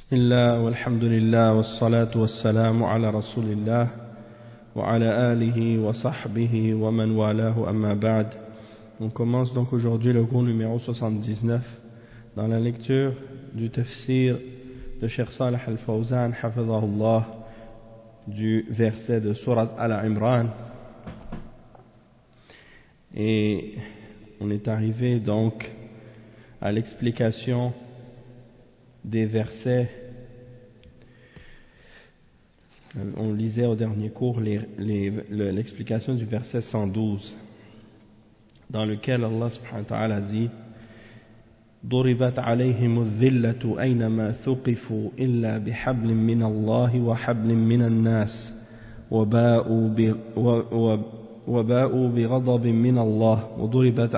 Bismillah, walhamdulillah, wassalatu wassalamu ala rasulillah, wa ala alihi wa sahbihi wa man walahu amma ba'd. On commence donc aujourd'hui le cours numéro 79 dans la lecture du tafsir de Cheikh Salih al-Fawzan, hafidhahullah, du verset de Surat Al-Imran. Et on est arrivé donc à l'explication des versets. On lisait au dernier cours l'explication du verset 112, dans lequel Allah subhanahu wa ta'ala dit: ضربت عليهم الذلة أينما ثقفوا إلا بحبل من الله وحبل من الناس وباءوا بغضب من الله وضربت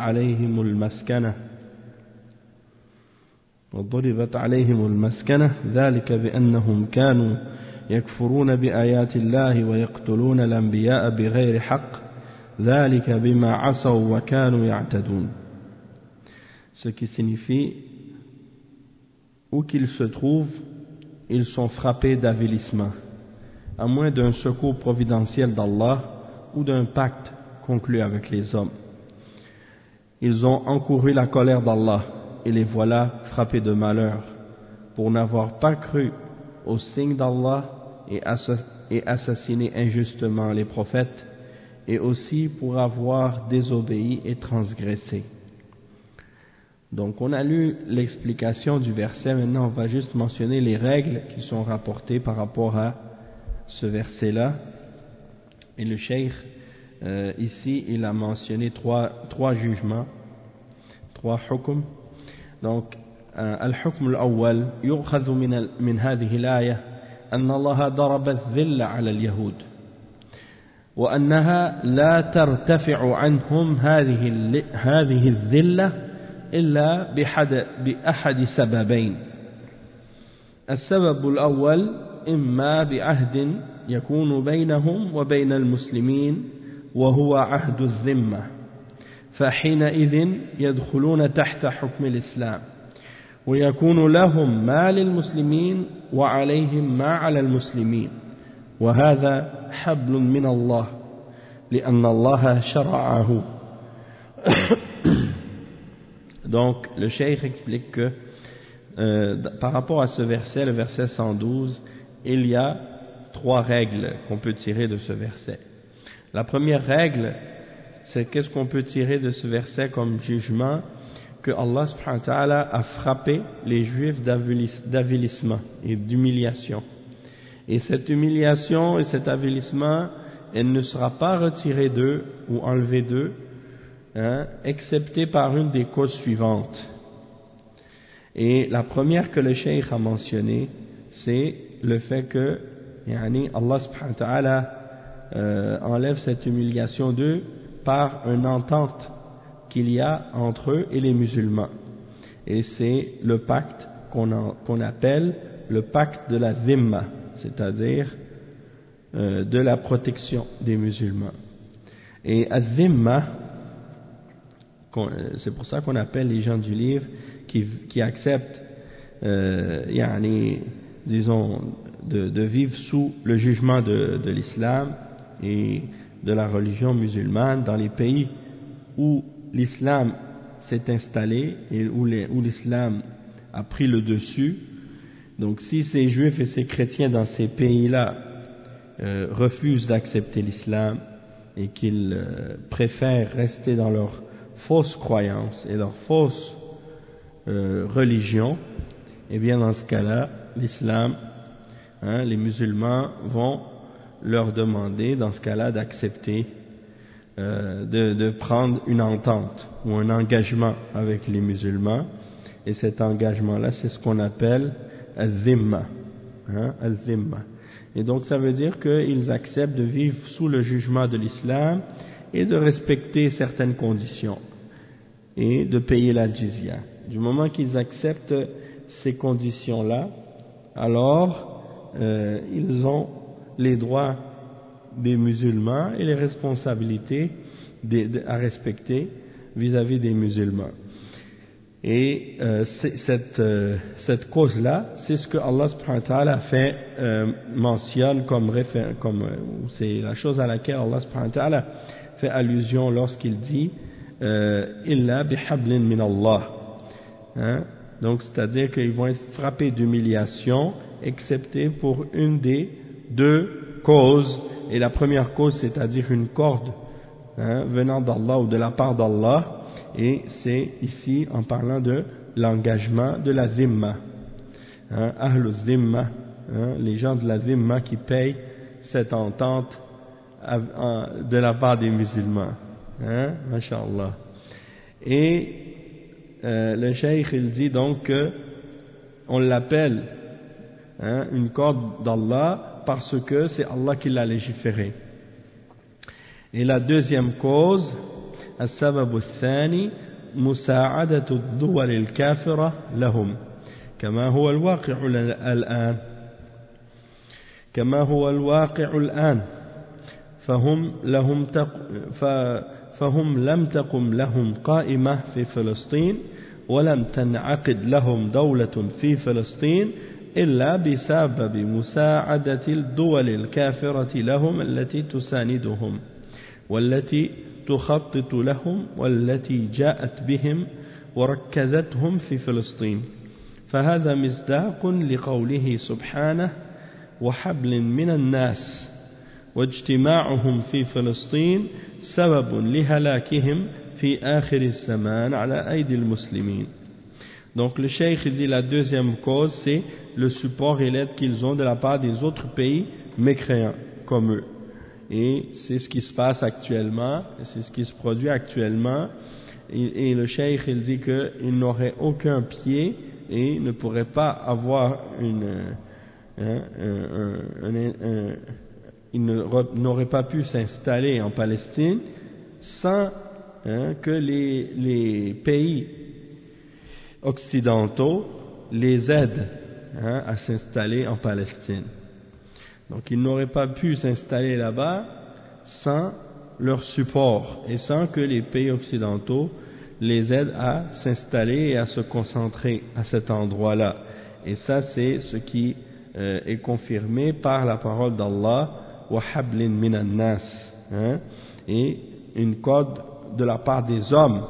عليهم المسكنة ذلك بأنهم كانوا يكفرون بآيات الله ويقتلون الأنبياء بغير حق ذلك بما عصوا وكانوا يعتدون. Ce qui signifie, où qu'ils se trouvent, ils sont frappés d'avilissement, à moins d'un secours providentiel d'Allah ou d'un pacte conclu avec les hommes. Ils ont encouru la colère d'Allah, et les voilà frappés de malheur, pour n'avoir pas cru aux signes d'Allah et assassiné injustement les prophètes, et aussi pour avoir désobéi et transgressé. Donc on a lu l'explication du verset, maintenant on va juste mentionner les règles qui sont rapportées par rapport à ce verset-là. Et le cheikh, ici, il a mentionné trois jugements, trois hukm. Donc, الحكم الأول يؤخذ من هذه الآية أن الله ضرب الذل على اليهود وأنها لا ترتفع عنهم هذه الذلة إلا بأحد سببين. السبب الأول إما بعهد يكون بينهم وبين المسلمين وهو عهد الذمة، فحينئذ يدخلون تحت حكم الإسلام ويكون لهم ما للمسلمين وعليهم ما على المسلمين، وهذا حبل من الله لأن الله شرعه. Donc le cheikh explique que par rapport à ce verset, le verset 112, il y a trois règles qu'on peut tirer de ce verset. La première règle, c'est qu'est-ce qu'on peut tirer de ce verset comme jugement, que Allah subhanahu wa ta'ala a frappé les juifs d'avilissement et d'humiliation. Et cette humiliation et cet avilissement, elle ne sera pas retirée d'eux ou enlevée d'eux, excepté par une des causes suivantes. Et la première que le cheikh a mentionnée, c'est le fait que Allah subhanahu wa ta'ala enlève cette humiliation d'eux par une entente qu'il y a entre eux et les musulmans. Et c'est le pacte qu'on appelle le pacte de la dhimma, c'est-à-dire de la protection des musulmans. Et az-dhimma, c'est pour ça qu'on appelle les gens du livre qui acceptent disons de vivre sous le jugement de l'islam et de la religion musulmane dans les pays où l'islam s'est installé et où l'islam a pris le dessus. Donc si ces juifs et ces chrétiens dans ces pays-là refusent d'accepter l'islam et qu'ils préfèrent rester dans leur fausse croyance et leur fausse religion, eh bien dans ce cas-là, l'islam, les musulmans vont leur demander dans ce cas-là d'accepter, de prendre une entente ou un engagement avec les musulmans, et cet engagement-là, c'est ce qu'on appelle al-dhimma, al-dhimma. Et donc ça veut dire qu'ils acceptent de vivre sous le jugement de l'islam et de respecter certaines conditions et de payer la jizya. Du moment qu'ils acceptent ces conditions-là, alors ils ont les droits des musulmans et les responsabilités à respecter vis-à-vis des musulmans. Et cette cause-là, c'est ce que Allah subhanahu wa ta'ala mentionne c'est la chose à laquelle Allah subhanahu wa ta'ala fait allusion lorsqu'il dit illa bihablin min Allah, hein? Donc c'est-à-dire qu'ils vont être frappés d'humiliation excepté pour une des deux causes, et la première cause, c'est-à-dire une corde, hein, venant d'Allah ou de la part d'Allah. Et c'est ici en parlant de l'engagement de la dhimma, hein, Ahlul dhimma, hein, les gens de la dhimma qui payent cette entente de la part des musulmans, hein, masha'Allah. Et le cheikh il dit donc que on l'appelle, hein, une corde d'Allah parce que c'est Allah qui l'a légiféré. Et la deuxième cause, السبب الثاني مساعدة الدول الكافرة لهم كما هو الواقع الآن فهم لم تقم لهم قائمة في فلسطين ولم تنعقد لهم دولة في فلسطين إلا بسبب مساعدة الدول الكافرة لهم التي تساندهم والتي تخطط لهم والتي جاءت بهم وركزتهم في فلسطين. فهذا مصداق لقوله سبحانه وحبل من الناس واجتماعهم في فلسطين سبب لهلاكهم في آخر الزمان على أيدي المسلمين. Donc le cheikh dit la deuxième cause, c'est le support et l'aide qu'ils ont de la part des autres pays mécréants comme eux. Et c'est ce qui se passe actuellement, c'est ce qui se produit actuellement. Et le cheikh il dit qu'il n'aurait aucun pied et ne pourrait pas avoir il n'aurait pas pu s'installer en Palestine sans que les pays occidentaux les aident à s'installer en Palestine. Donc ils n'auraient pas pu s'installer là-bas sans leur support et sans que les pays occidentaux les aident à s'installer et à se concentrer à cet endroit-là. Et ça c'est ce qui est confirmé par la parole d'Allah wa hablin minan nas, et une corde de la part des hommes.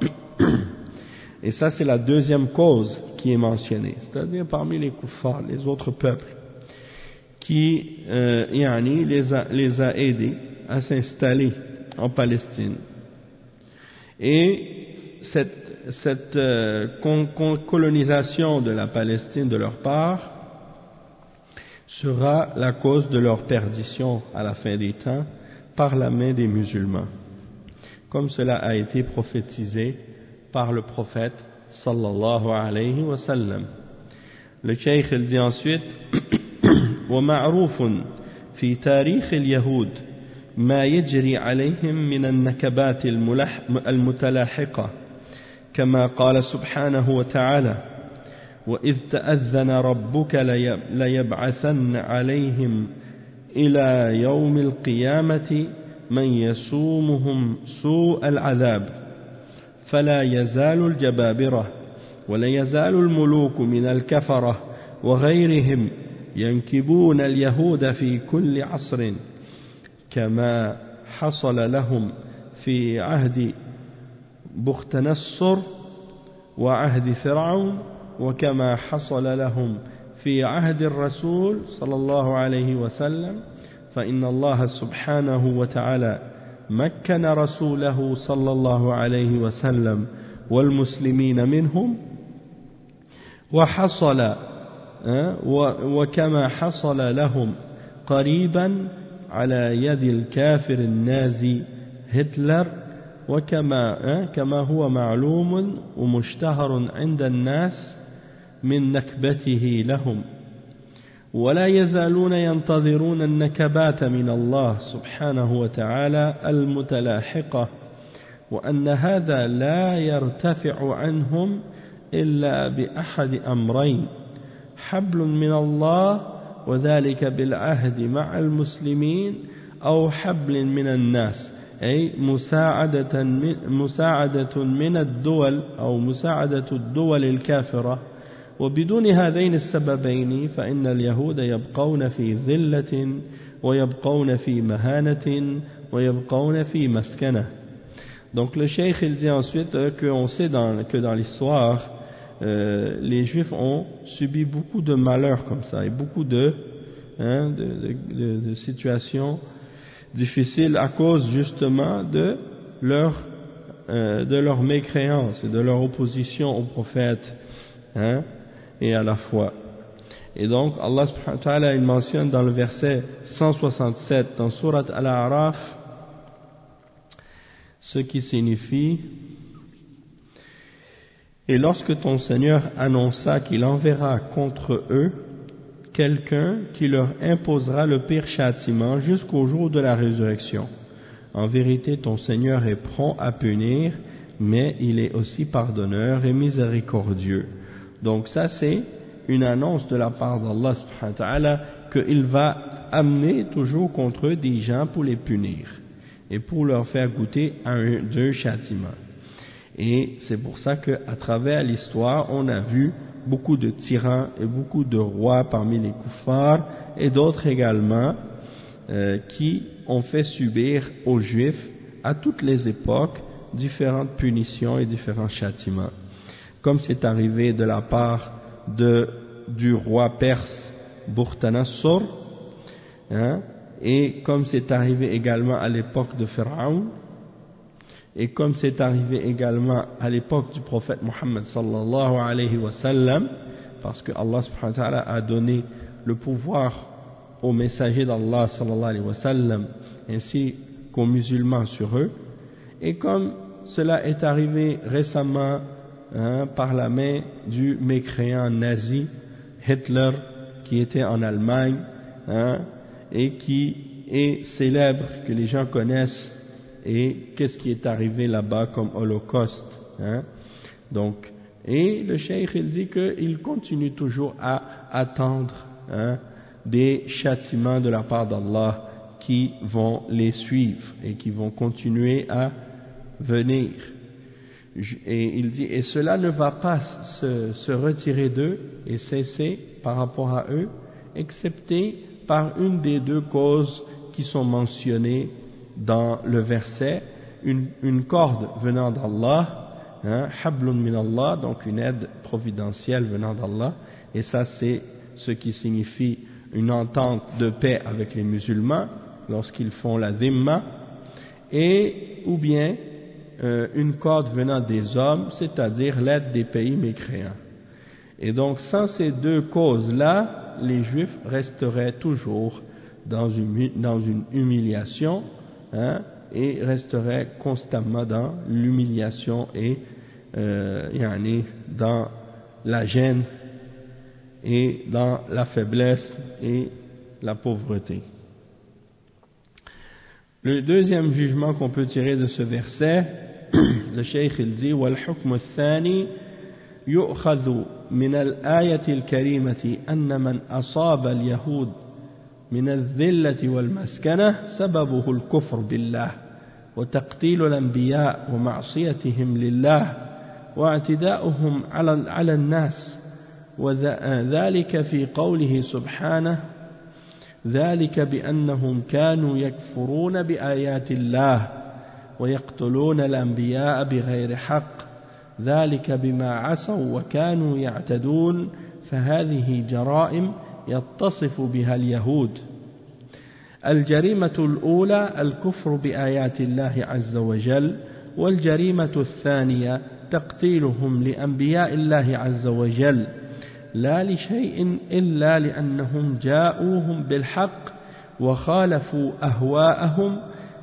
Et ça c'est la deuxième cause qui est mentionnée, c'est-à-dire parmi les kuffars, les autres peuples qui les a aidés à s'installer en Palestine. Et cette colonisation de la Palestine de leur part sera la cause de leur perdition à la fin des temps par la main des musulmans, comme cela a été prophétisé par le prophète sallallahu alayhi wa sallam. Le cheikh il dit ensuite ومعروف في تاريخ اليهود ما يجري عليهم من النكبات المتلاحقة كما قال سبحانه وتعالى وإذ تأذن ربك ليبعثن عليهم إلى يوم القيامة من يسومهم سوء العذاب فلا يزال الجبابرة ولا يزال الملوك من الكفرة وغيرهم ينكبون اليهود في كل عصر كما حصل لهم في عهد بختنصر وعهد فرعون وكما حصل لهم في عهد الرسول صلى الله عليه وسلم فإن الله سبحانه وتعالى مكن رسوله صلى الله عليه وسلم والمسلمين منهم وكما حصل لهم قريبا على يد الكافر النازي هتلر كما هو معلوم ومشتهر عند الناس من نكبته لهم ولا يزالون ينتظرون النكبات من الله سبحانه وتعالى المتلاحقة وأن هذا لا يرتفع عنهم إلا بأحد أمرين حبل من الله وذلك بالعهد مع المسلمين أو حبل من الناس أي مساعدة من الدول أو مساعدة الدول الكافرة. وبدون هذين السببين فإن اليهود يبقون في ذلة ويبقون في مهانة ويبقون في مسكنة. Donc le cheikh il dit ensuite qu'on sait que dans l'histoire les juifs ont subi beaucoup de malheurs comme ça et beaucoup de situations difficiles à cause justement de leur mécréance et de leur opposition au prophète et à la foi. Et donc Allah subhanahu wa ta'ala il mentionne dans le verset 167 dans Surat Al-A'raf ce qui signifie: et lorsque ton Seigneur annonça qu'il enverra contre eux quelqu'un qui leur imposera le pire châtiment jusqu'au jour de la résurrection. En vérité, ton Seigneur est prompt à punir, mais il est aussi pardonneur et miséricordieux. Donc ça, c'est une annonce de la part d'Allah subhanahu wa ta'ala qu'il va amener toujours contre eux des gens pour les punir et pour leur faire goûter d'un châtiment. Et c'est pour ça qu'à travers l'histoire, on a vu beaucoup de tyrans et beaucoup de rois parmi les kuffars et d'autres également qui ont fait subir aux juifs à toutes les époques différentes punitions et différents châtiments. Comme c'est arrivé de la part du roi perse Bukhta-Nassr, et comme c'est arrivé également à l'époque de Pharaon, et comme c'est arrivé également à l'époque du prophète Mohammed sallallahu alayhi wa sallam, parce que Allah subhanahu wa ta'ala a donné le pouvoir aux messagers d'Allah sallallahu alayhi wa sallam ainsi qu'aux musulmans sur eux, et comme cela est arrivé récemment par la main du mécréant nazi Hitler qui était en Allemagne et qui est célèbre, que les gens connaissent, et qu'est-ce qui est arrivé là-bas comme holocauste. Donc, et le cheikh il dit qu'il continue toujours à attendre des châtiments de la part d'Allah qui vont les suivre et qui vont continuer à venir. Et il dit, et cela ne va pas se retirer d'eux et cesser par rapport à eux, excepté par une des deux causes qui sont mentionnées dans le verset, une corde venant d'Allah, hablun min Allah, donc une aide providentielle venant d'Allah, et ça c'est ce qui signifie une entente de paix avec les musulmans lorsqu'ils font la dhimma, et ou bien une corde venant des hommes, c'est-à-dire l'aide des pays mécréants. Et donc sans ces deux causes-là, les juifs resteraient toujours dans une humiliation, et resteraient constamment dans l'humiliation et dans la gêne et dans la faiblesse et la pauvreté. Le deuxième jugement qu'on peut tirer de ce verset, le cheikh il dit: وَالْحُكْمُ الثَّانِي يُؤْخَذُ مِنَ الْآيَةِ الْكَرِيمَةِ أَنَّ مَنْ أَصَابَ الْيَهُودَ من الذلة والمسكنة سببه الكفر بالله وتقتيل الأنبياء ومعصيتهم لله واعتداؤهم على الناس، وذلك في قوله سبحانه: ذلك بأنهم كانوا يكفرون بآيات الله ويقتلون الأنبياء بغير حق، ذلك بما عصوا وكانوا يعتدون، فهذه جرائم يتصف بها اليهود. الجريمة الأولى الكفر بآيات الله عز وجل، والجريمة الثانية تقتيلهم لأنبياء الله عز وجل لا لشيء إلا لأنهم جاءوهم بالحق وخالفوا أهواءهم،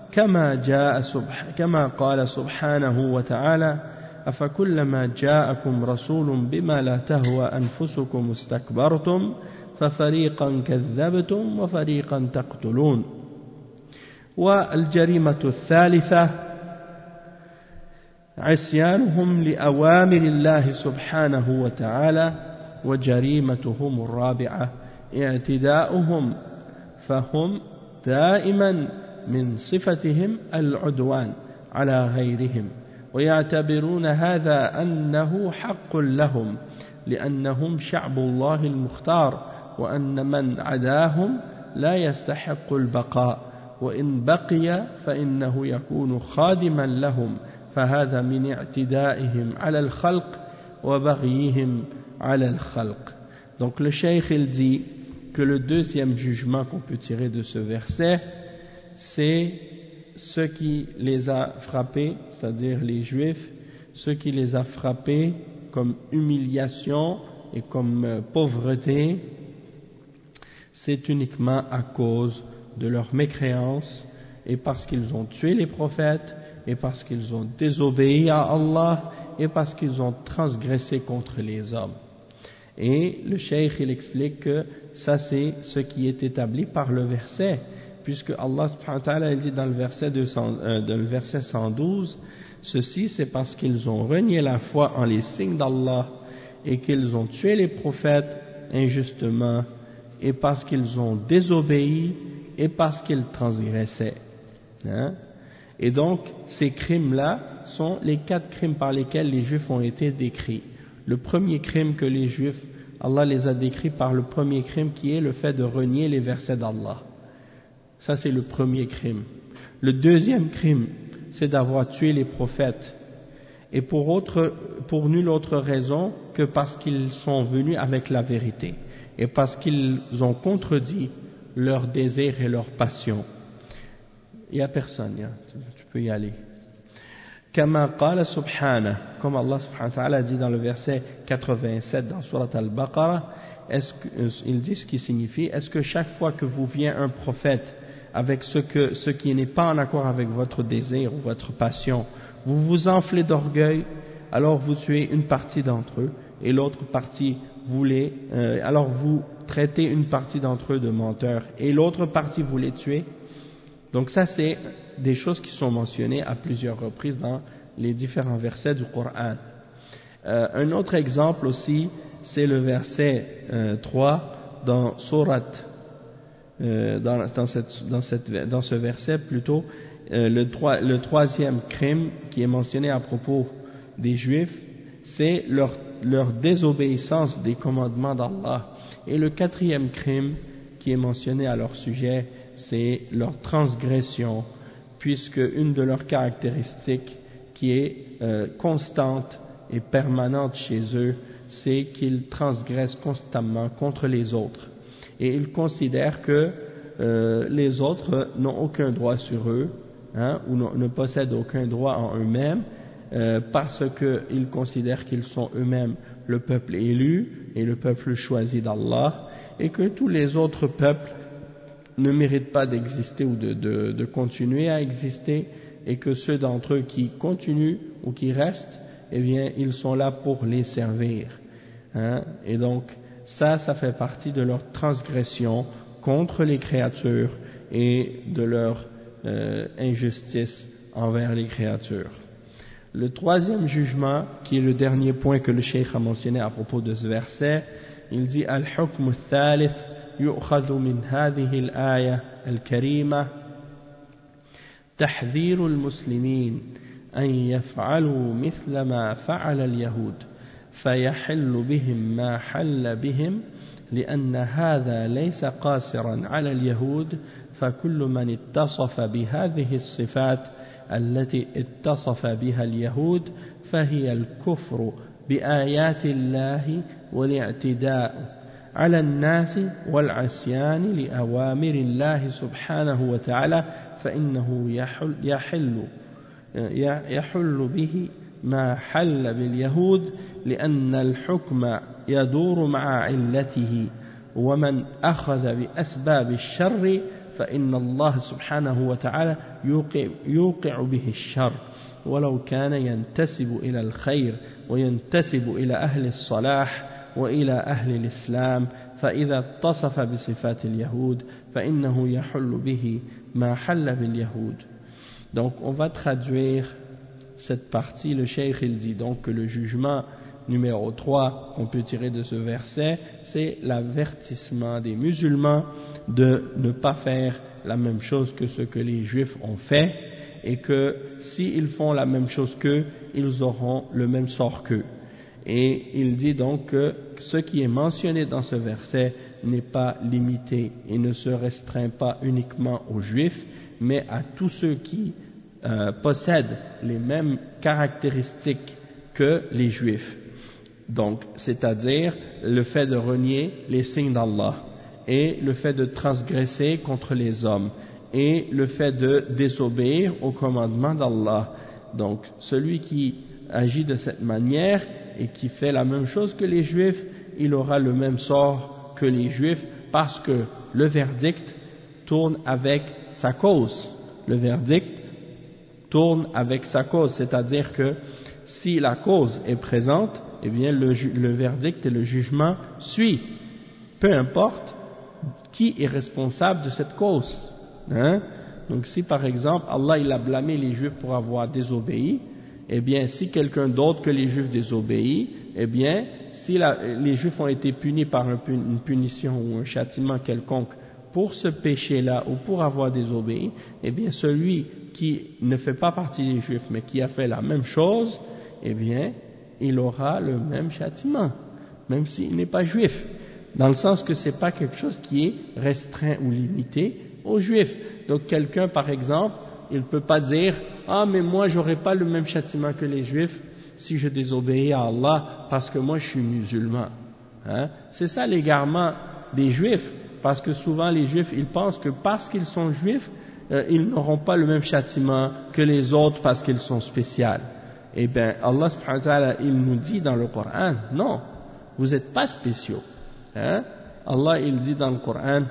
كما قال سبحانه وتعالى: أفكلما جاءكم رسول بما لا تهوى أنفسكم استكبرتم ففريقا كذبتم وفريقا تقتلون. والجريمة الثالثة عصيانهم لأوامر الله سبحانه وتعالى، وجريمتهم الرابعة اعتداؤهم، فهم دائما من صفتهم العدوان على غيرهم ويعتبرون هذا أنه حق لهم لأنهم شعب الله المختار وأن من عداهم لا يستحق البقاء وإن بقي فإنه يكون خادما لهم فهذا من اعتدائهم على الخلق وبغيهم على الخلق. Donc le cheikh il dit que le deuxième jugement qu'on peut tirer de ce verset, c'est ceux qui les a frappés, c'est-à-dire les juifs, ceux qui les a frappés comme humiliation et comme pauvreté, c'est uniquement à cause de leur mécréance et parce qu'ils ont tué les prophètes et parce qu'ils ont désobéi à Allah et parce qu'ils ont transgressé contre les hommes. Et le cheikh il explique que ça c'est ce qui est établi par le verset, puisque Allah subhanahu wa ta'ala il dit dans le verset 112, ceci c'est parce qu'ils ont renié la foi en les signes d'Allah et qu'ils ont tué les prophètes injustement et parce qu'ils ont désobéi et parce qu'ils transgressaient. Et donc ces crimes-là sont les 4 crimes par lesquels les juifs ont été décrits. Le premier crime que les juifs, Allah les a décrits par le premier crime qui est le fait de renier les versets d'Allah. Ça c'est le premier crime. Le deuxième crime, c'est d'avoir tué les prophètes. Et pour nulle autre raison que parce qu'ils sont venus avec la vérité. Et parce qu'ils ont contredit leurs désirs et leurs passions. Il n'y a personne, tu peux y aller. Kama qala subhanahu, comme Allah subhanahu wa ta'ala dit dans le verset 87 dans Surat Al-Baqarah, il dit ce qui signifie, est-ce que chaque fois que vous vient un prophète avec ce qui n'est pas en accord avec votre désir ou votre passion, vous vous enflez d'orgueil, alors vous tuez une partie d'entre eux et l'autre partie alors vous traitez une partie d'entre eux de menteurs et l'autre partie vous les tuez. Donc ça c'est des choses qui sont mentionnées à plusieurs reprises dans les différents versets du Coran. Un autre exemple aussi, c'est le verset 3 dans Surat, dans ce verset plutôt, le troisième crime qui est mentionné à propos des Juifs, c'est leur désobéissance des commandements d'Allah. Et le quatrième crime qui est mentionné à leur sujet, c'est leur transgression, puisque une de leurs caractéristiques qui est constante et permanente chez eux, c'est qu'ils transgressent constamment contre les autres. Et ils considèrent que les autres n'ont aucun droit sur eux, ou ne possèdent aucun droit en eux-mêmes, parce qu'ils considèrent qu'ils sont eux-mêmes le peuple élu et le peuple choisi d'Allah, et que tous les autres peuples ne méritent pas d'exister ou de continuer à exister, et que ceux d'entre eux qui continuent ou qui restent, eh bien, ils sont là pour les servir. Et donc, ça fait partie de leur transgression contre les créatures et de leur injustice envers les créatures. Le troisième jugement, qui est le dernier point que le cheikh a mentionné à propos de ce verset, il dit « Al-hukm al-thalith yu'khadhu min hadhihi al-aya al-karima tahdhiru al-muslimin an yaf'alu mithla ma fa'ala al-yahud فيحل بهم ما حل بهم لأن هذا ليس قاصرا على اليهود فكل من اتصف بهذه الصفات التي اتصف بها اليهود فهي الكفر بآيات الله والاعتداء على الناس والعصيان لأوامر الله سبحانه وتعالى فإنه يحل به ما حل باليهود لأن الحكم يدور مع علته ومن أخذ بأسباب الشر فإن الله سبحانه وتعالى يوقع به الشر ولو كان ينتسب إلى الخير وينتسب إلى أهل الصلاح وإلى أهل الإسلام فإذا اتصف بصفات اليهود فإنه يحل به ما حل باليهود. Donc on va traduire cette partie. Le cheikh il dit donc que le jugement numéro 3 qu'on peut tirer de ce verset, c'est l'avertissement des musulmans de ne pas faire la même chose que ce que les juifs ont fait, et que s'ils font la même chose qu'eux, ils auront le même sort qu'eux. Et il dit donc que ce qui est mentionné dans ce verset n'est pas limité et ne se restreint pas uniquement aux juifs, mais à tous ceux qui possèdent les mêmes caractéristiques que les juifs. Donc, c'est-à-dire le fait de renier les signes d'Allah, et le fait de transgresser contre les hommes, et le fait de désobéir au commandement d'Allah. Donc, celui qui agit de cette manière et qui fait la même chose que les juifs, il aura le même sort que les juifs, parce que le verdict tourne avec sa cause. Le verdict tourne avec sa cause, c'est-à-dire que si la cause est présente, eh bien le verdict et le jugement suivent, peu importe qui est responsable de cette cause. Donc si par exemple Allah il a blâmé les juifs pour avoir désobéi, eh bien si quelqu'un d'autre que les juifs désobéit, eh bien si les juifs ont été punis par une punition ou un châtiment quelconque pour ce péché-là ou pour avoir désobéi, eh bien celui qui ne fait pas partie des juifs mais qui a fait la même chose, eh bien il aura le même châtiment, même s'il n'est pas juif, dans le sens que c'est pas quelque chose qui est restreint ou limité aux juifs. Donc quelqu'un par exemple, il ne peut pas dire « Ah mais moi j'aurai pas le même châtiment que les juifs si je désobéis à Allah parce que moi je suis musulman ». C'est ça l'égarement des juifs, parce que souvent les juifs ils pensent que parce qu'ils sont juifs, ils n'auront pas le même châtiment que les autres parce qu'ils sont spéciaux. Eh bien Allah subhanahu wa ta'ala il nous dit dans le Coran, non, vous n'êtes pas spéciaux. Allah il dit dans le Coran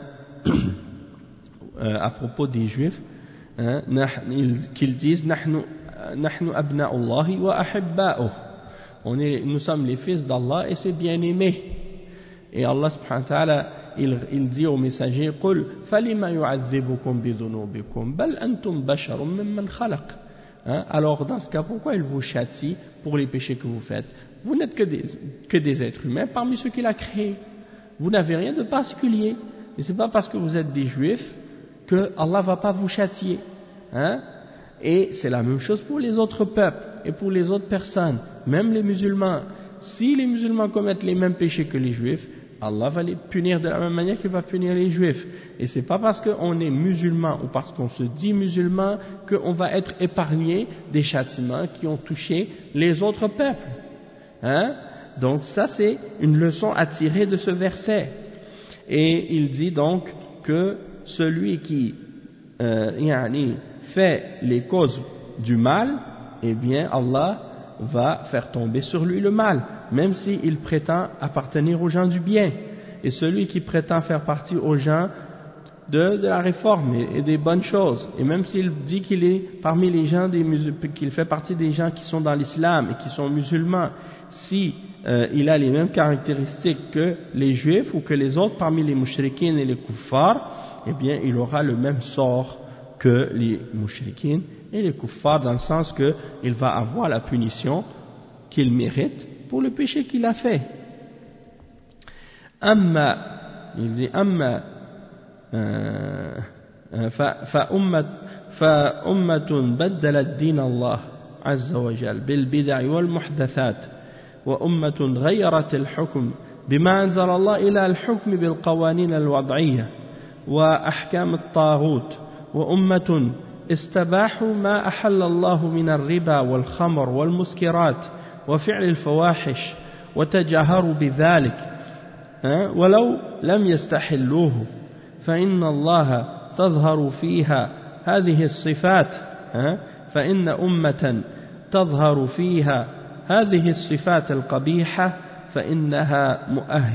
à propos des juifs, qu'ils disent nahnu abna'ullahi wa ahibba'uh, nous sommes les fils d'Allah et ses bien-aimés. Et Allah subhanahu wa ta'ala il dit au messager qul falima yu'adhibukum bidhunubikum bal antum basharun mimman khalaq. Alors dans ce cas, pourquoi il vous châtie pour les péchés que vous faites? Vous n'êtes que des êtres humains parmi ceux qu'il a créés. Vous n'avez rien de particulier. Et c'est pas parce que vous êtes des juifs que Allah va pas vous châtier. Et c'est la même chose pour les autres peuples et pour les autres personnes, même les musulmans. Si les musulmans commettent les mêmes péchés que les juifs, Allah va les punir de la même manière qu'il va punir les juifs. Et c'est pas parce qu'on est musulman ou parce qu'on se dit musulman qu'on va être épargné des châtiments qui ont touché les autres peuples. Donc ça c'est une leçon à tirer de ce verset. Et il dit donc que celui qui fait les causes du mal, eh bien Allah va faire tomber sur lui le mal, même s'il prétend appartenir aux gens du bien. Et celui qui prétend faire partie aux gens de la réforme et des bonnes choses, et même s'il dit qu'il est parmi les gens qu'il fait partie des gens qui sont dans l'islam et qui sont musulmans, si il a les mêmes caractéristiques que les juifs ou que les autres parmi les mushrikines et les kuffars, eh bien il aura le même sort que les mushrikines et les kuffars, dans le sens qu'il va avoir la punition qu'il mérite pour le péché qu'il a fait. Il dit فأمة بدلت دين الله عز وجل بالبدع والمحدثات وأمة غيرت الحكم بما أنزل الله إلى الحكم بالقوانين الوضعية وأحكام الطاغوت وأمة استباحوا ما أحل الله من الربا والخمر والمسكرات وفعل الفواحش وتجاهروا بذلك ولو لم يستحلوه فإن الله تظهر فيها هذه الصفات فإن أمة تظهر فيها هذه الصفات القبيحة فإنها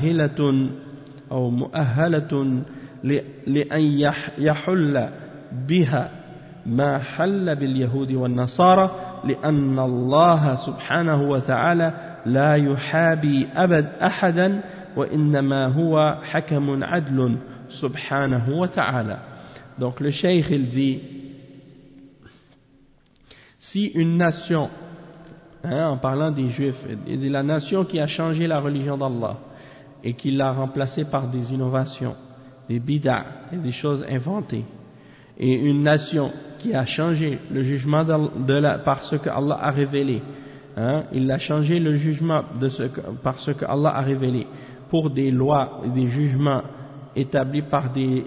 مؤهلة لأن يحل بها ما حل باليهود والنصارى لأن الله سبحانه وتعالى لا يحابي أبد أحدا وإنما هو حكم عدل سبحانه وتعالى. Donc le cheikh il dit, si une nation en parlant des Juifs, il dit la nation qui a changé la religion d'Allah et qui l'a remplacée par des innovations, des bid'a et des choses inventées, et une nation qui a changé le jugement par ce que Allah a révélé, il a changé le jugement par ce que Allah a révélé pour des lois et des jugements établis par des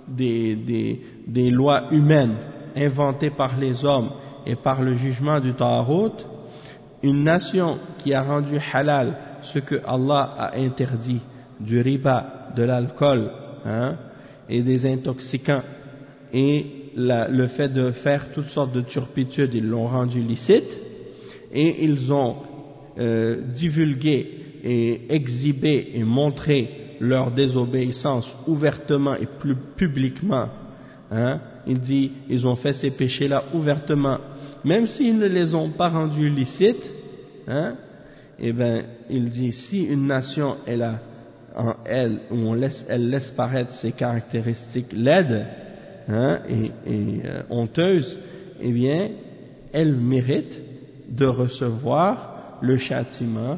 lois humaines inventées par les hommes et par le jugement du Ta'arut. Une nation qui a rendu halal ce que Allah a interdit, du riba, de l'alcool, et des intoxicants, et le fait de faire toutes sortes de turpitudes, ils l'ont rendu licite, et ils ont divulgué et exhibé et montré leur désobéissance ouvertement et plus publiquement. Il dit, ils ont fait ces péchés-là ouvertement, même s'ils ne les ont pas rendus licites. Eh ben, il dit, si une nation elle a en elle où elle laisse paraître ses caractéristiques laides et honteuses, eh bien, elle mérite de recevoir le châtiment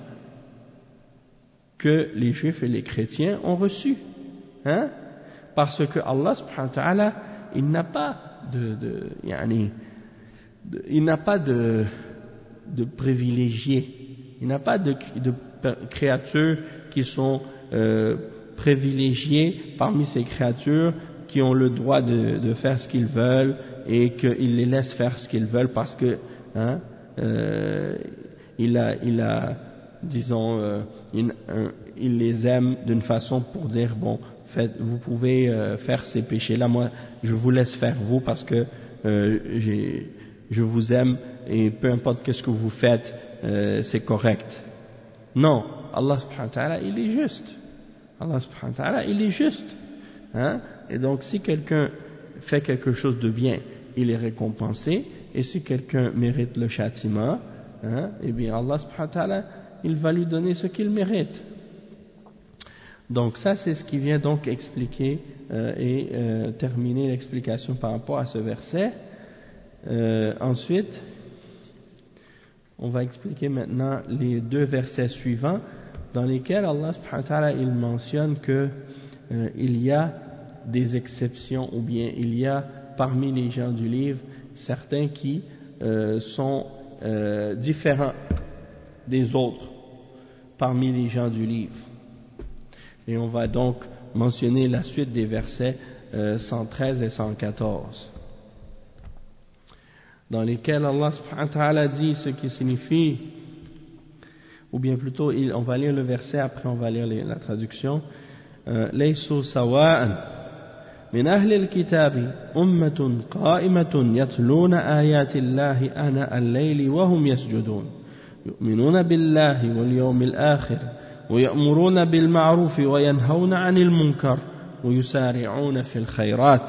que les Juifs et les chrétiens ont reçu, parce que Allah subhanahu wa ta'ala, il n'a pas de privilégiés, il n'a pas de créatures qui sont privilégiées parmi ces créatures qui ont le droit de faire ce qu'ils veulent et qu'il les laisse faire ce qu'ils veulent parce que il les aime d'une façon pour dire bon, vous pouvez faire ces péchés-là, moi je vous laisse faire vous parce que je vous aime et peu importe qu'est-ce que vous faites, c'est correct. Non, Allah subhanahu wa ta'ala, il est juste. Allah subhanahu wa ta'ala, il est juste. Et donc si quelqu'un fait quelque chose de bien, il est récompensé, et si quelqu'un mérite le châtiment, eh bien Allah subhanahu wa ta'ala, il va lui donner ce qu'il mérite. Donc ça c'est ce qui vient donc expliquer et terminer l'explication par rapport à ce verset. Ensuite, on va expliquer maintenant les deux versets suivants dans lesquels Allah subhanahu wa ta'ala il mentionne que il y a des exceptions, ou bien il y a parmi les gens du livre certains qui sont différents des autres parmi les gens du livre. Et on va donc mentionner la suite des versets 113 et 114 dans lesquels Allah subhanahu wa ta'ala dit ce qui signifie, ou bien plutôt on va lire le verset, après on va lire la traduction. ليسوا سواء من أهل الكتاب أمة قائمة يتلون آيات الله آناء الليل وهم يسجدون يؤمنون بالله واليوم الآخر ويأمرون بالمعروف وينهون عن المنكر ويسارعون في الخيرات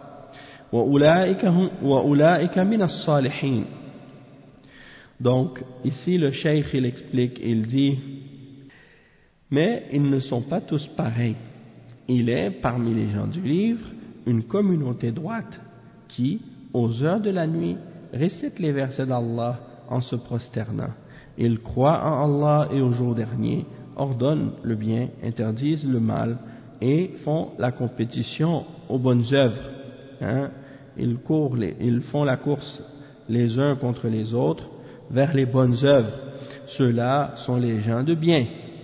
وأولئك من الصالحين. Donc ici le cheikh il explique, il dit mais ils ne sont pas tous pareils. Il est parmi les gens du livre une communauté droite qui, aux heures de la nuit, récite les versets d'Allah en se prosternant. Ils croient en Allah et au jour dernier, ordonnent le bien, interdisent le mal et font la compétition aux bonnes œuvres. Ils font la course les uns contre les autres vers les bonnes œuvres. Ceux-là sont les gens de bien.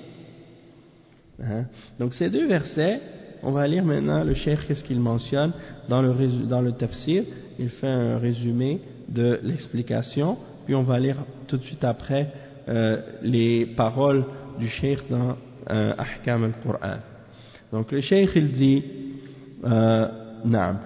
Donc ces deux versets, on va lire maintenant le cheikh qu'est-ce qu'il mentionne dans le tafsir. Il fait un résumé de l'explication, puis on va lire tout de suite après les paroles du cheikh dans Ahkam al-Qur'an. Donc le cheikh il dit نعم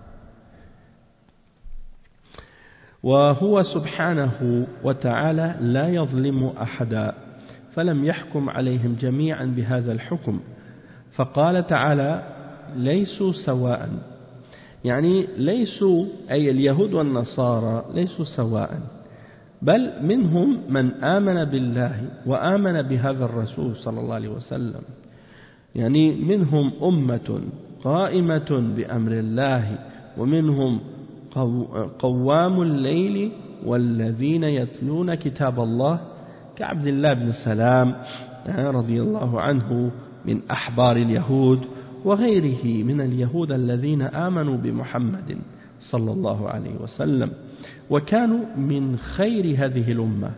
وهو سبحانه وتعالى لا يظلم أحدا فلم يحكم عليهم جميعا بهذا الحكم فقال تعالى ليسوا سواء يعني ليسوا أي اليهود والنصارى ليسوا سواء بل منهم من آمن بالله وآمن بهذا الرسول صلى الله عليه وسلم يعني منهم أمة قائمة بأمر الله ومنهم قوام الليل والذين يتلون كتاب الله كعبد الله بن سلام رضي الله عنه من أحبار اليهود وغيره من اليهود الذين آمنوا بمحمد صلى الله عليه وسلم وكانوا من خير هذه الأمة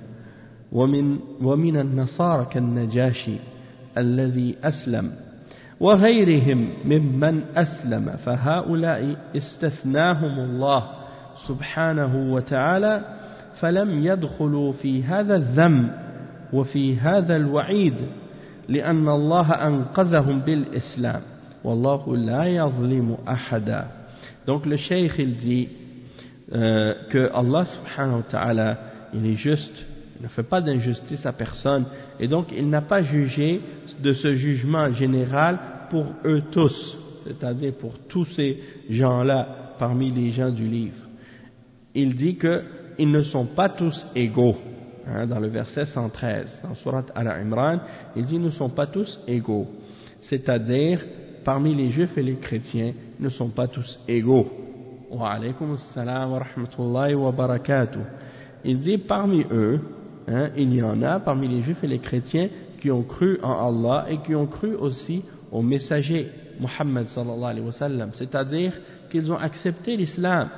ومن النصارى كالنجاشي الذي أسلم وغيرهم ممن أسلم فهؤلاء استثناهم الله سبحانه وتعالى فلم يدخلوا في هذا الذم وفي هذا الوعيد لأن الله أنقذهم بالإسلام والله لا يظلم أحدا. Donc le cheikh il dit que Allah subhanahu wa ta'ala il est juste, il ne fait pas d'injustice à personne et donc il n'a pas jugé de ce jugement général pour eux tous, c'est-à-dire pour tous ces gens-là parmi les gens du livre. Il dit qu'ils ne sont pas tous égaux. Dans le verset 113, dans Surat Al-Imran, il dit ils ne sont pas tous égaux. C'est-à-dire, parmi les juifs et les chrétiens, ils ne sont pas tous égaux. Wa alaykum assalam wa rahmatullahi wa barakatuh. Il dit parmi eux, il y en a parmi les juifs et les chrétiens qui ont cru en Allah et qui ont cru aussi au messager Muhammad sallallahu alayhi wa sallam. C'est-à-dire qu'ils ont accepté l'islam.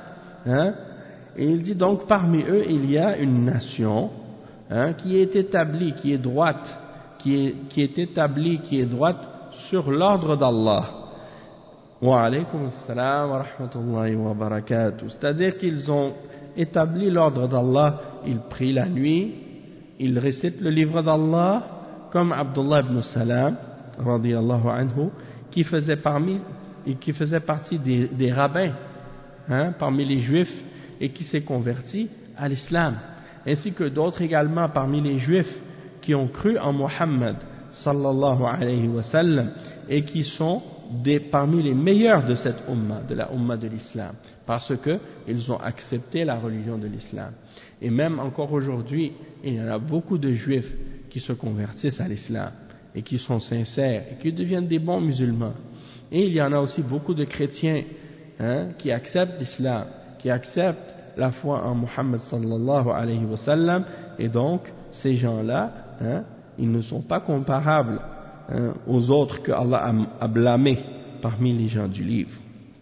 Et il dit donc parmi eux, il y a une nation qui est établie, qui est droite, qui est établie, qui est droite sur l'ordre d'Allah. Wa alaykum assalam wa rahmatullahi wa barakatuh. C'est-à-dire qu'ils ont établi l'ordre d'Allah, ils prient la nuit, ils récitent le livre d'Allah, comme Abdullah ibn Salam, radiyallahu anhu, qui faisait partie des rabbins, parmi les juifs, et qui s'est converti à l'islam. Ainsi que d'autres également parmi les juifs qui ont cru en Muhammad sallallahu alayhi wa sallam et qui sont parmi les meilleurs de cette umma, de la umma de l'islam, parce qu'ils ont accepté la religion de l'islam. Et même encore aujourd'hui, il y en a beaucoup de juifs qui se convertissent à l'islam et qui sont sincères et qui deviennent des bons musulmans. Et il y en a aussi beaucoup de chrétiens qui acceptent l'islam, qui acceptent la foi en Muhammad sallallahu alayhi wa sallam, et donc ces gens-là, ils ne sont pas comparables aux autres que Allah a blâmés parmi les gens du livre.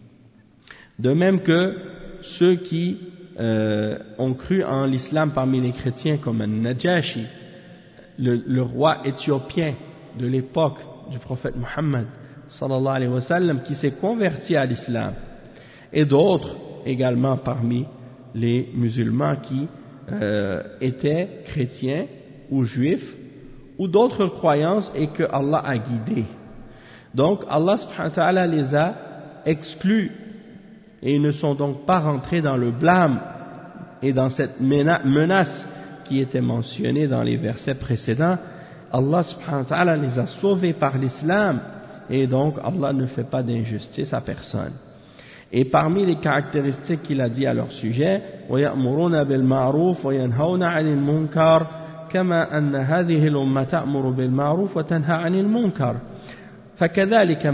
De même que ceux qui ont cru en l'islam parmi les chrétiens comme Najashi, le roi éthiopien de l'époque du prophète Muhammad sallallahu alayhi wa sallam, qui s'est converti à l'islam, et d'autres également parmi les musulmans qui étaient chrétiens ou juifs ou d'autres croyances et que Allah a guidés. Donc Allah subhanahu wa ta'ala les a exclus et ils ne sont donc pas rentrés dans le blâme et dans cette menace qui était mentionnée dans les versets précédents. Allah subhanahu wa ta'ala les a sauvés par l'islam et donc Allah ne fait pas d'injustice à personne. Et parmi les caractéristiques qu'il a dit à leur sujet, وَيَأْمُرُونَ بِالْمَعْرُوفِ وَيَنْهَوْنَ عَنِ الْمُنْكَرِ كَمَا أَنَّ هَذِهِ الْأُمَّةَ تَأْمُرُ بِالْمَعْرُوفِ وَتَنْهَى عَنِ الْمُنْكَرِ فكذلك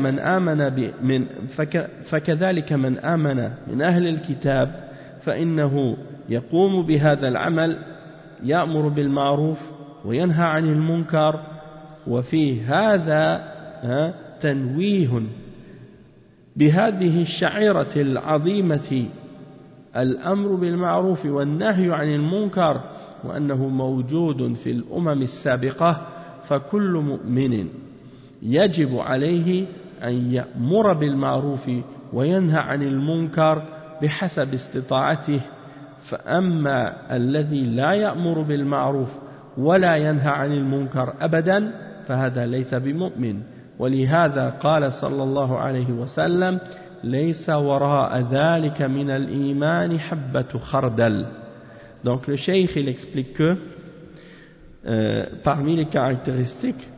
من آمن من أهل الكتاب فإنه يقوم بهذا العمل يأمر بالمعروف وينهى عن المنكر وفي هذا تنويه بهذه الشعيرة العظيمة الأمر بالمعروف والنهي عن المنكر وأنه موجود في الأمم السابقة فكل مؤمن يجب عليه أن يأمر بالمعروف وينهى عن المنكر بحسب استطاعته فأما الذي لا يأمر بالمعروف ولا ينهى عن المنكر أبدا فهذا ليس بمؤمن ولهذا قال صلى الله عليه وسلم ليس وراء ذلك من الإيمان حبة خردل. Donc le cheikh il explique que parmi les caractéristiques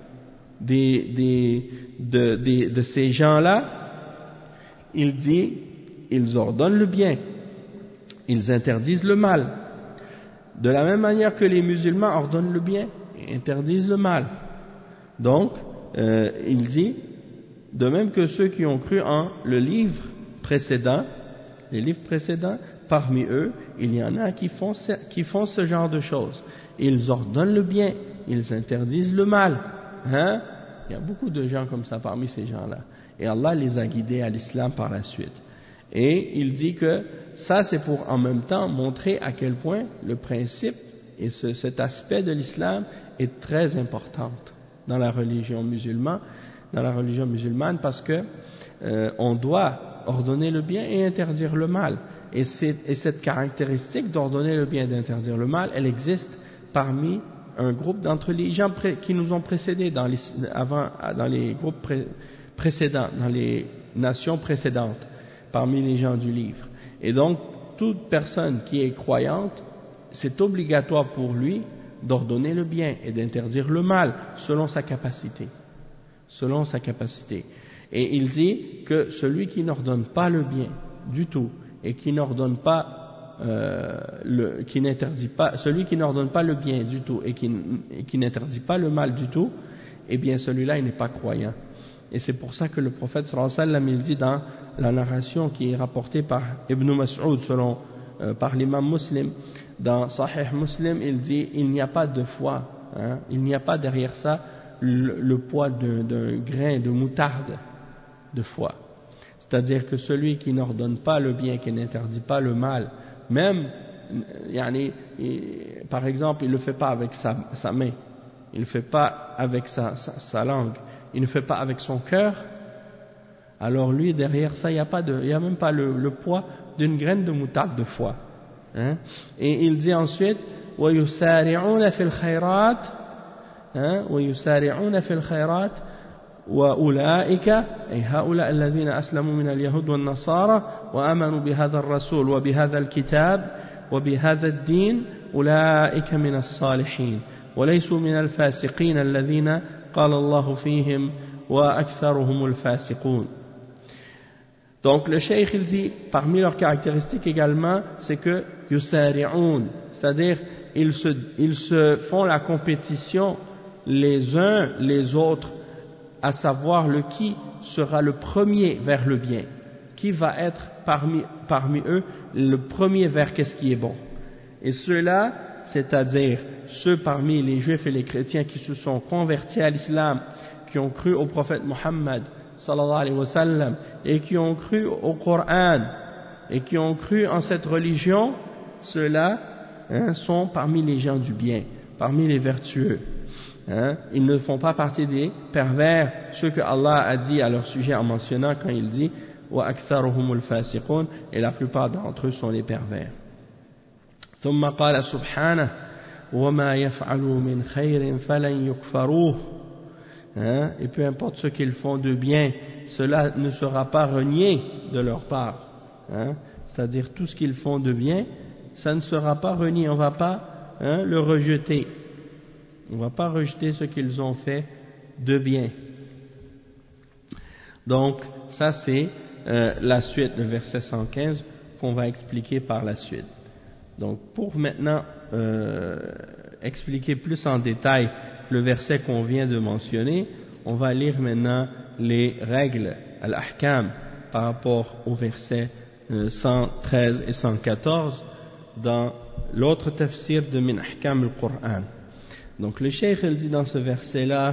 de ces gens-là, il dit ils ordonnent le bien, ils interdisent le mal, de la même manière que les musulmans ordonnent le bien et interdisent le mal. Donc il dit de même que ceux qui ont cru en les livres précédents parmi eux, il y en a qui font ce genre de choses. Ils ordonnent le bien, ils interdisent le mal. Hein? Il y a beaucoup de gens comme ça parmi ces gens-là. Et Allah les a guidés à l'islam par la suite. Et il dit que ça, c'est pour en même temps montrer à quel point le principe et cet aspect de l'islam est très important dans la religion musulmane, parce que on doit ordonner le bien et interdire le mal. Et cette caractéristique d'ordonner le bien et d'interdire le mal, elle existe parmi un groupe d'entre les gens qui nous ont précédés dans les groupes précédents, dans les nations précédentes, parmi les gens du livre. Et donc, toute personne qui est croyante, c'est obligatoire pour lui d'ordonner le bien et d'interdire le mal selon sa capacité. Selon sa capacité. Et il dit que celui qui n'ordonne pas le bien du tout et qui n'ordonne pas celui qui n'ordonne pas le bien du tout et qui n'interdit pas le mal du tout, eh bien celui-là il n'est pas croyant. Et c'est pour ça que le prophète sallallahu alayhi wa sallam il dit dans la narration qui est rapportée par Ibn Mas'ud par l'imam Muslim, dans Sahih Muslim, il dit il n'y a pas de foi, hein, il n'y a pas derrière ça le poids d'un grain de moutarde de foi. C'est-à-dire que celui qui n'ordonne pas le bien, qui n'interdit pas le mal, même, par exemple, il ne le fait pas avec sa main, il ne le fait pas avec sa langue, il ne le fait pas avec son cœur, alors lui, derrière ça, il n'y a même pas le poids d'une graine de moutarde de foi. Hein? Et il dit ensuite, وَيُسَارِعُونَ فِي الْخَيْرَاتِ وَيُسَارِعُونَ فِي الْخَيْرَاتِ وأولئك أي هؤلاء الذين أسلموا من اليهود والنصارى وآمنوا بهذا الرسول وبهذا الكتاب وبهذا الدين أولئك من الصالحين وليسوا من الفاسقين الذين قال الله فيهم وأكثرهم الفاسقون. Donc le cheikh il dit parmi leurs caractéristiques également c'est que yusari'un, c'est-à-dire ils se font la compétition les uns les autres à savoir qui sera le premier vers le bien, qui va être parmi eux le premier vers qu'est-ce qui est bon. Et ceux-là, c'est-à-dire ceux parmi les juifs et les chrétiens qui se sont convertis à l'islam, qui ont cru au prophète Muhammad sallallahu alayhi wa sallam et qui ont cru au Coran et qui ont cru en cette religion, ceux-là sont parmi les gens du bien, parmi les vertueux. Ils ne font pas partie des pervers, ceux que Allah a dit à leur sujet en mentionnant quand il dit وَأَكْثَرُهُمُ الْفَاسِقُونَ, et la plupart d'entre eux sont les pervers. ثم قال سبحانه وما يفعلوا من خير فلن يكفروه. Et peu importe ce qu'ils font de bien, cela ne sera pas renié de leur part. C'est-à-dire tout ce qu'ils font de bien, ça ne sera pas renié, on ne va pas le rejeter. On ne va pas rejeter ce qu'ils ont fait de bien. Donc, ça c'est la suite, le verset 115, qu'on va expliquer par la suite. Donc, pour maintenant expliquer plus en détail le verset qu'on vient de mentionner, on va lire maintenant les règles, al-ahkam, par rapport au verset 113 et 114 dans l'autre tafsir de Min Ahkam al-Qur'an. Donc le cheikh il dit dans ce verset là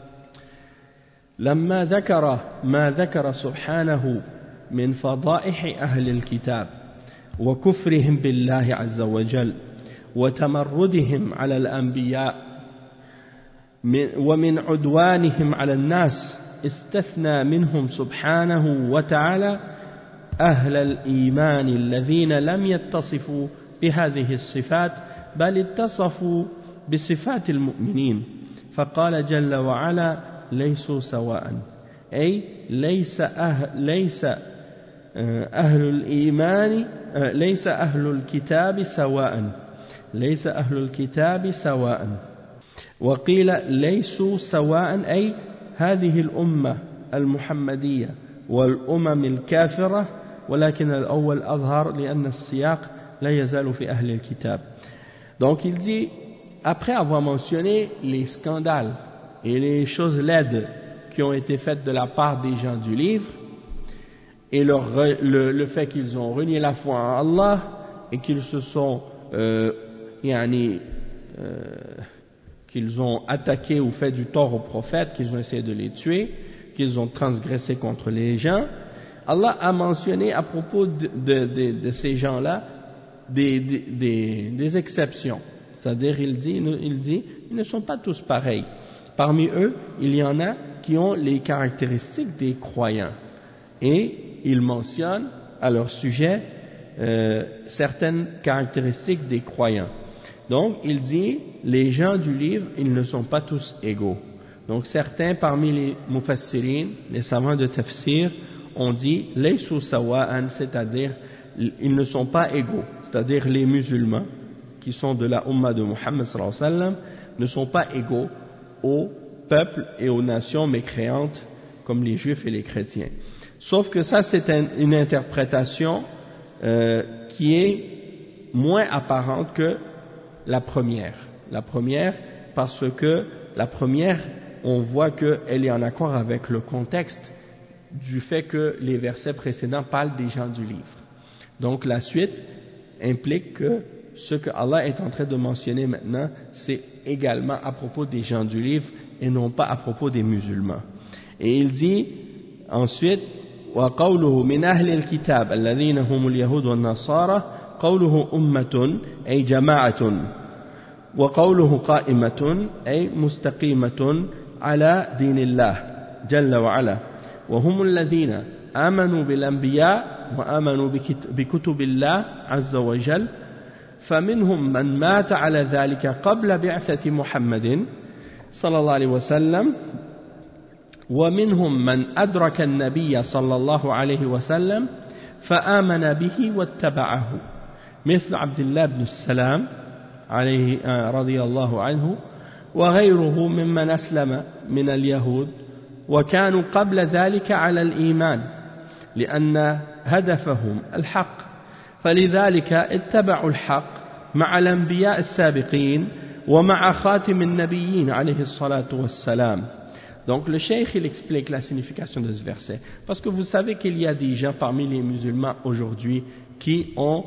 لما ذكر ما ذكر سبحانه من فضائح أهل الكتاب وكفرهم بالله عز وجل وتمردهم على الأنبياء ومن عدوانهم على الناس استثنى منهم سبحانه وتعالى أهل الإيمان الذين لم يتصفوا بهذه الصفات بل اتصفوا بصفات المؤمنين فقال جل وعلا ليسوا سواء أي ليس أهل الإيمان ليس أهل الكتاب سواء وقيل ليسوا سواء أي هذه الأمة المحمدية والأمم الكافرة ولكن الأول أظهر لأن السياق لا يزال في أهل الكتاب. Donc il dit, après avoir mentionné les scandales et les choses laides qui ont été faites de la part des gens du livre et le fait qu'ils ont renié la foi en Allah, et qu'ils se sont qu'ils ont attaqué ou fait du tort aux prophètes, qu'ils ont essayé de les tuer, qu'ils ont transgressé contre les gens, Allah a mentionné à propos de ces gens-là des exceptions. C'est-à-dire, il dit, ils ne sont pas tous pareils. Parmi eux, il y en a qui ont les caractéristiques des croyants. Et il mentionne à leur sujet certaines caractéristiques des croyants. Donc, il dit, les gens du livre, ils ne sont pas tous égaux. Donc, certains parmi les mufassirin, les savants de tafsir, ont dit, laysu sawa'an, c'est-à-dire, ils ne sont pas égaux. C'est-à-dire, les musulmans, qui sont de la Ummah de Muhammad sallallahu alayhi wa sallam, ne sont pas égaux aux peuples et aux nations mécréantes, comme les juifs et les chrétiens. Sauf que ça, c'est une interprétation qui est moins apparente que la première. La première, parce que la première, on voit qu'elle est en accord avec le contexte du fait que les versets précédents parlent des gens du livre. Donc la suite implique que ce que Allah est en train de mentionner maintenant, c'est également à propos des gens du livre et non pas à propos des musulmans. Et il dit ensuite, وَقَوْلُهُ مِنْ أَهْلِ الْكِتَابِ الَّذِينَ هُمُ الْيَهُودُ وَالنَّصَارَى قَوْلُهُ أُمَّةٌ أي جماعة وقوله قائمة أي مستقيمة على دين الله جل وعلا وهم الذين آمنوا بالأنبياء وآمنوا بكتب الله عز وجل فمنهم من مات على ذلك قبل بعثة محمد صلى الله عليه وسلم ومنهم من أدرك النبي صلى الله عليه وسلم فآمن به واتبعه مثل عبد الله بن السلام عليه رضي الله عنه وغيره ممن أسلم من اليهود وكانوا قبل ذلك على الإيمان لأن هدفهم الحق فلذلك اتبعوا الحق مع الأنبياء السابقين ومع خاتم النبيين عليه الصلاة والسلام. Donc le cheikh il explique la signification de ce verset parce que vous savez qu'il y a des gens parmi les musulmans aujourd'hui qui ont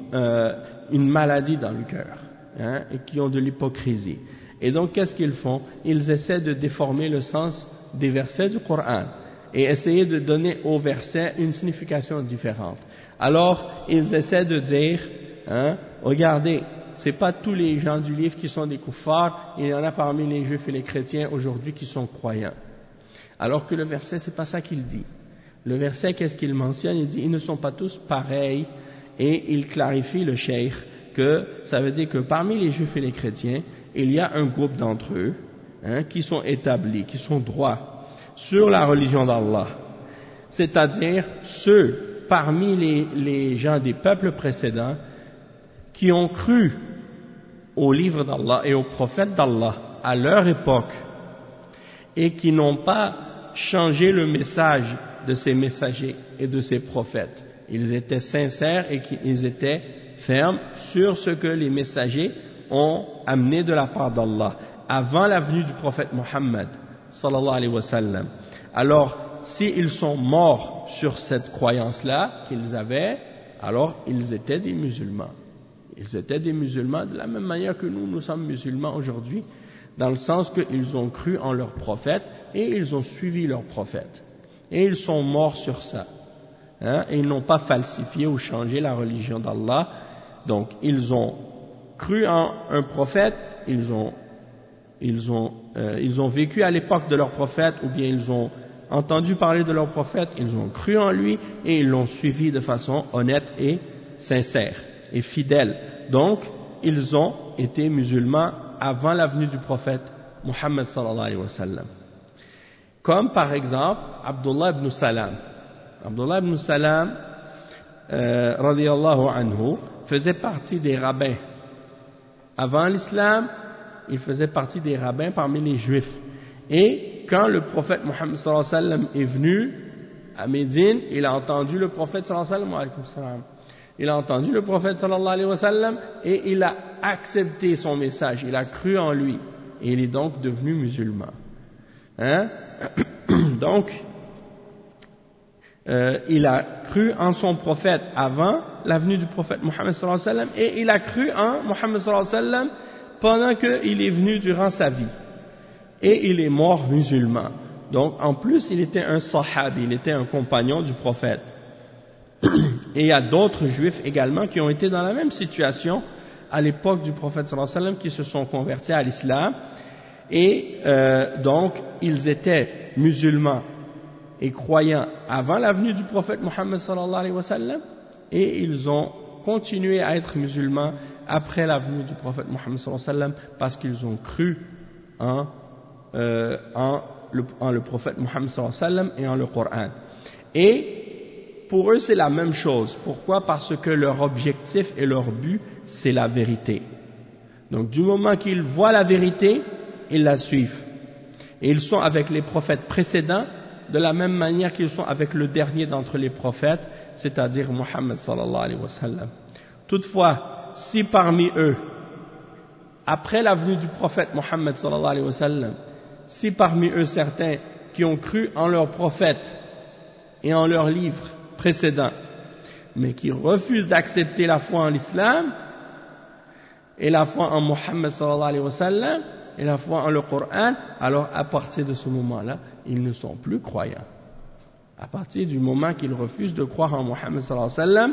une maladie dans le cœur et qui ont de l'hypocrisie. Et donc qu'est-ce qu'ils font? Ils essaient de déformer le sens des versets du Coran et essayer de donner aux versets une signification différente. Alors ils essaient de dire regardez, c'est pas tous les gens du livre qui sont des kuffars, il y en a parmi les juifs et les chrétiens aujourd'hui qui sont croyants. Alors que le verset, c'est pas ça qu'il dit. Le verset, qu'est-ce qu'il mentionne? Il dit, ils ne sont pas tous pareils, et il clarifie le cheikh que ça veut dire que parmi les juifs et les chrétiens, il y a un groupe d'entre eux qui sont établis, qui sont droits sur la religion d'Allah. C'est-à-dire ceux parmi les gens des peuples précédents qui ont cru au livre d'Allah et aux prophètes d'Allah à leur époque et qui n'ont pas changé le message de ces messagers et de ces prophètes. Ils étaient sincères et ils étaient fermes sur ce que les messagers ont amené de la part d'Allah avant la venue du prophète Mohammed sallallahu alayhi wa sallam. Alors, s'ils sont morts sur cette croyance-là qu'ils avaient, alors ils étaient des musulmans. Ils étaient des musulmans de la même manière que nous sommes musulmans aujourd'hui, dans le sens qu'ils ont cru en leurs prophètes et ils ont suivi leurs prophètes. Et ils sont morts sur ça. Et ils n'ont pas falsifié ou changé la religion d'Allah. Donc, ils ont cru en un prophète, ils ont vécu à l'époque de leur prophète, ou bien ils ont entendu parler de leur prophète, ils ont cru en lui et ils l'ont suivi de façon honnête et sincère et fidèle. Donc, ils ont été musulmans avant la venue du prophète Muhammad sallallahu alayhi wa sallam. Comme par exemple Abdullah ibn Salam. Abdullah ibn Salam radiyallahu anhu faisait partie des rabbins. Avant l'islam, il faisait partie des rabbins parmi les juifs. Et quand le prophète Muhammad sallallahu alayhi wa sallam est venu à Médine, il a entendu le prophète sallallahu alayhi wa sallam. Il a entendu le prophète sallallahu alayhi wa sallam et il a accepté son message, il a cru en lui et il est donc devenu musulman. Donc, il a cru en son prophète avant la venue du prophète Mohammed sallallahu alayhi wa sallam, et il a cru en Mohammed sallallahu alayhi wa sallam pendant qu'il est venu durant sa vie. Et il est mort musulman. Donc, en plus, il était un sahabi, il était un compagnon du prophète. Et il y a d'autres juifs également qui ont été dans la même situation à l'époque du prophète sallallahu alayhi wa sallam, qui se sont convertis à l'islam. Et donc, ils étaient musulmans et croyants avant la venue du prophète Mohammed sallallahu alayhi wa sallam, et ils ont continué à être musulmans après la venue du prophète Mohammed sallallahu alayhi wa sallam, parce qu'ils ont cru en le prophète Mohammed sallallahu alayhi wa sallam et en le Coran. Et pour eux c'est la même chose. Pourquoi? Parce que leur objectif et leur but c'est la vérité. Donc du moment qu'ils voient la vérité, ils la suivent. Et ils sont avec les prophètes précédents de la même manière qu'ils sont avec le dernier d'entre les prophètes, c'est-à-dire Mohammed sallallahu alayhi wa sallam. Toutefois, si parmi eux, après la venue du prophète Mohammed sallallahu alayhi wa sallam, si parmi eux certains qui ont cru en leur prophète et en leurs livres précédents, mais qui refusent d'accepter la foi en l'islam et la foi en Mohammed sallallahu alayhi wa sallam et la foi en le Coran, alors à partir de ce moment-là, ils ne sont plus croyants. À partir du moment qu'ils refusent de croire en Mohammed sallallahu alayhi wa sallam,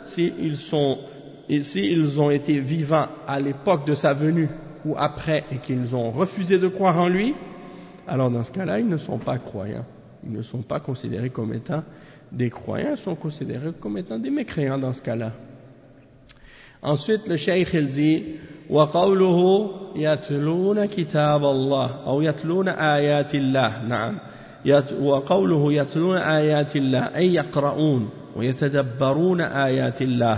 s'ils ont été vivants à l'époque de sa venue ou après et qu'ils ont refusé de croire en lui, alors dans ce cas-là, ils ne sont pas croyants. Ils ne sont pas considérés comme étant des croyants, ils sont considérés comme étant des mécréants dans ce cas-là. Ensuite, le cheikh il dit وَقَوْلُهُ يَتْلُونَ كِتَابَ اللَّهِ أو يَتْلُونَ آيَاتِ اللَّهِ نعم وقوله يتلون آيات الله أي يقرؤون ويتدبرون آيات الله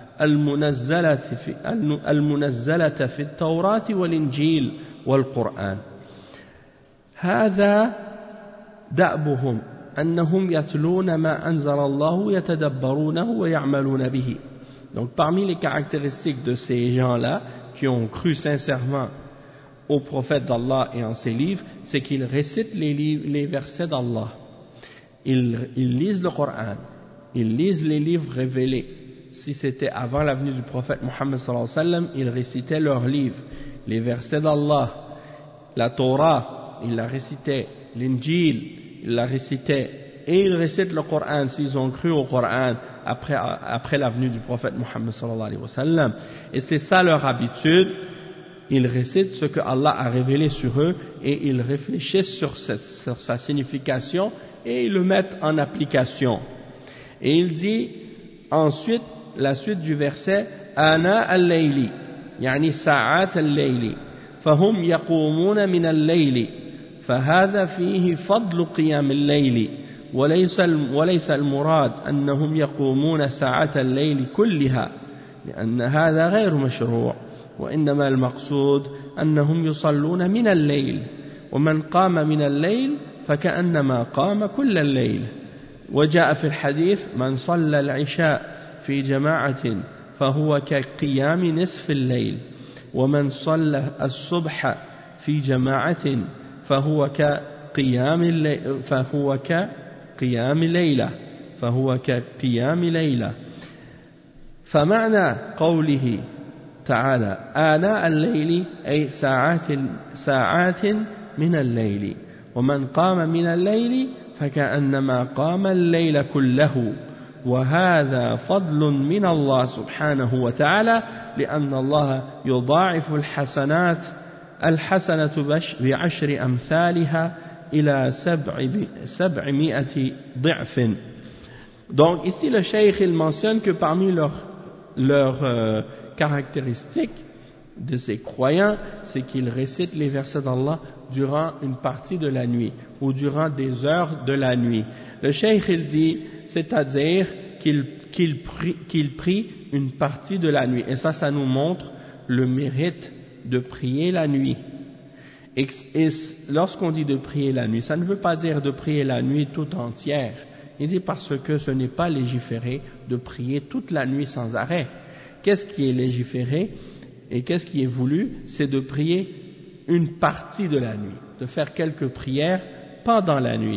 المنزلة في التوراة والإنجيل والقرآن هذا دأبهم أنهم يتلون ما أنزل الله يتدبرونه ويعملون به. Donc parmi les caractéristiques de ces gens-là qui ont cru sincèrement au prophète d'Allah et en ses livres, c'est qu'ils récitent les versets d'Allah. Ils lisent le Coran, ils lisent les livres révélés. Si c'était avant la venue du prophète Mohammed sallallahu alayhi wa sallam, ils récitaient leurs livres, les versets d'Allah, la Torah, ils la récitaient, l'Injil, ils la récitaient, et ils récitent le Coran s'ils ont cru au Coran après la venue du prophète Mohammed sallallahu alayhi wa sallam. Et c'est ça leur habitude. Ils récitent ce que Allah a révélé sur eux et ils réfléchissent sur sa signification et ils le mettent en application. Et il dit ensuite, la suite du verset, Ana al-layli, yani sa'at al-layli, fahum yaqumuna min al-layli, fahadha fihi fadlu qiyam al-layli, وليس المراد أنهم يقومون ساعة الليل كلها لأن هذا غير مشروع وإنما المقصود أنهم يصلون من الليل ومن قام من الليل فكأنما قام كل الليل وجاء في الحديث من صلى العشاء في جماعة فهو كقيام نصف الليل ومن صلى الصبح في جماعة فهو كقيام ليلة فمعنى قوله تعالى آناء الليل أي ساعات من الليل ومن قام من الليل فكأنما قام الليل كله وهذا فضل من الله سبحانه وتعالى لأن الله يضاعف الحسنات الحسنة بعشر أمثالها إلى 700 ضعف. Donc ici le cheikh il mentionne que parmi leurs caractéristiques de ces croyants, c'est qu'ils récitent les versets d'Allah durant une partie de la nuit ou durant des heures de la nuit. Le cheikh il dit, c'est-à-dire qu'il prie une partie de la nuit. Et ça nous montre le mérite de prier la nuit. Et lorsqu'on dit de prier la nuit, ça ne veut pas dire de prier la nuit tout entière. Il dit parce que ce n'est pas légiféré de prier toute la nuit sans arrêt. Qu'est-ce qui est légiféré et qu'est-ce qui est voulu? C'est de prier une partie de la nuit, de faire quelques prières pendant la nuit.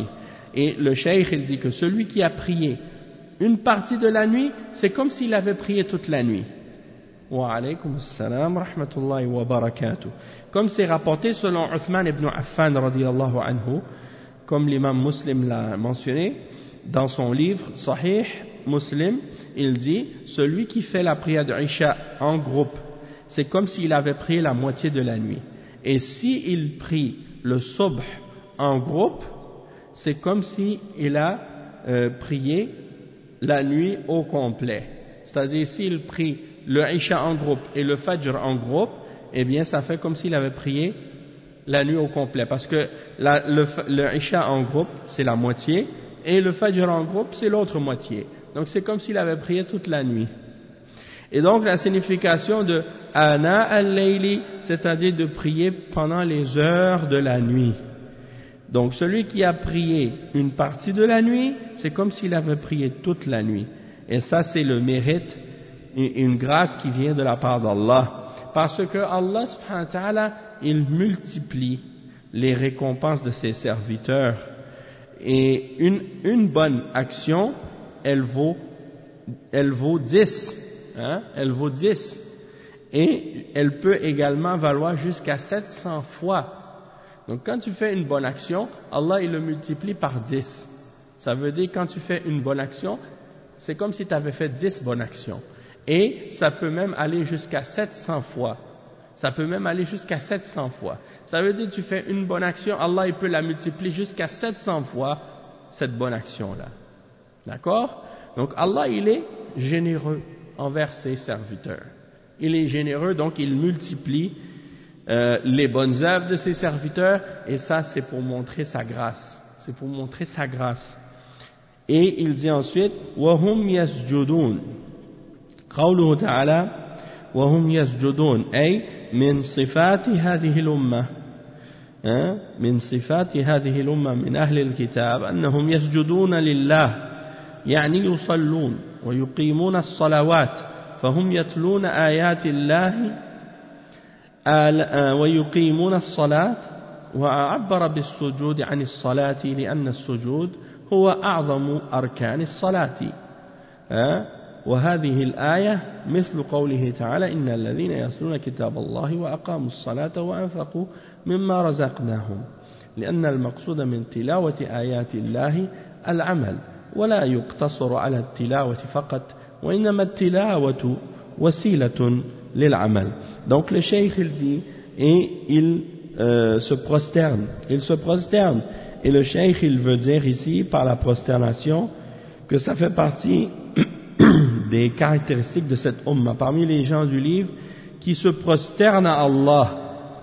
Et le cheikh, il dit que celui qui a prié une partie de la nuit, c'est comme s'il avait prié toute la nuit. Wa alaykum assalam wa rahmatullahi wa barakatuh. Comme c'est rapporté selon Uthman ibn Affan radiyallahu anhu, comme l'imam Muslim l'a mentionné, dans son livre Sahih Muslim, il dit, celui qui fait la prière de Isha en groupe, c'est comme s'il avait prié la moitié de la nuit. Et s'il prie le Subh en groupe, c'est comme s'il a prié la nuit au complet. C'est-à-dire, s'il prie le Isha en groupe et le Fajr en groupe, eh bien, ça fait comme s'il avait prié la nuit au complet. Parce que le Isha en groupe, c'est la moitié, et le Fajr en groupe, c'est l'autre moitié. Donc, c'est comme s'il avait prié toute la nuit. Et donc, la signification de Ana al-Layli, c'est-à-dire de prier pendant les heures de la nuit. Donc, celui qui a prié une partie de la nuit, c'est comme s'il avait prié toute la nuit. Et ça, c'est le mérite, une grâce qui vient de la part d'Allah. Parce que Allah, subhanahu wa ta'ala, il multiplie les récompenses de ses serviteurs. Et une bonne action, elle vaut 10. Hein? Elle vaut 10. Et elle peut également valoir jusqu'à 700 fois. Donc quand tu fais une bonne action, Allah il le multiplie par 10. Ça veut dire quand tu fais une bonne action, c'est comme si tu avais fait 10 bonnes actions. Et ça peut même aller jusqu'à 700 fois. Ça peut même aller jusqu'à 700 fois. Ça veut dire que tu fais une bonne action, Allah il peut la multiplier jusqu'à 700 fois cette bonne action-là. D'accord? Donc Allah il est généreux envers ses serviteurs. Il est généreux, donc il multiplie les bonnes œuvres de ses serviteurs, et ça c'est pour montrer sa grâce. C'est pour montrer sa grâce. Et il dit ensuite, وَهُمْ يَسْجُدُونَ قوله تعالى وهم يسجدون أي من صفات هذه الأمة من صفات هذه الأمة من أهل الكتاب أنهم يسجدون لله يعني يصلون ويقيمون الصلوات فهم يتلون آيات الله ويقيمون الصلاة وعبر بالسجود عن الصلاة لأن السجود هو أعظم أركان الصلاة وهذه الآية مثل قوله تعالى إن الذين يتلون كتاب الله وأقاموا الصلاة وأنفقوا مما رزقناهم لأن المقصود من تلاوة آيات الله العمل ولا يقتصر على التلاوة فقط وإنما التلاوة وسيلة للعمل. Donc le cheikh il dit et il se prosterne et le cheikh il veut dire ici par la prosternation que ça fait partie des caractéristiques de cette umma, parmi les gens du livre qui se prosternent à Allah,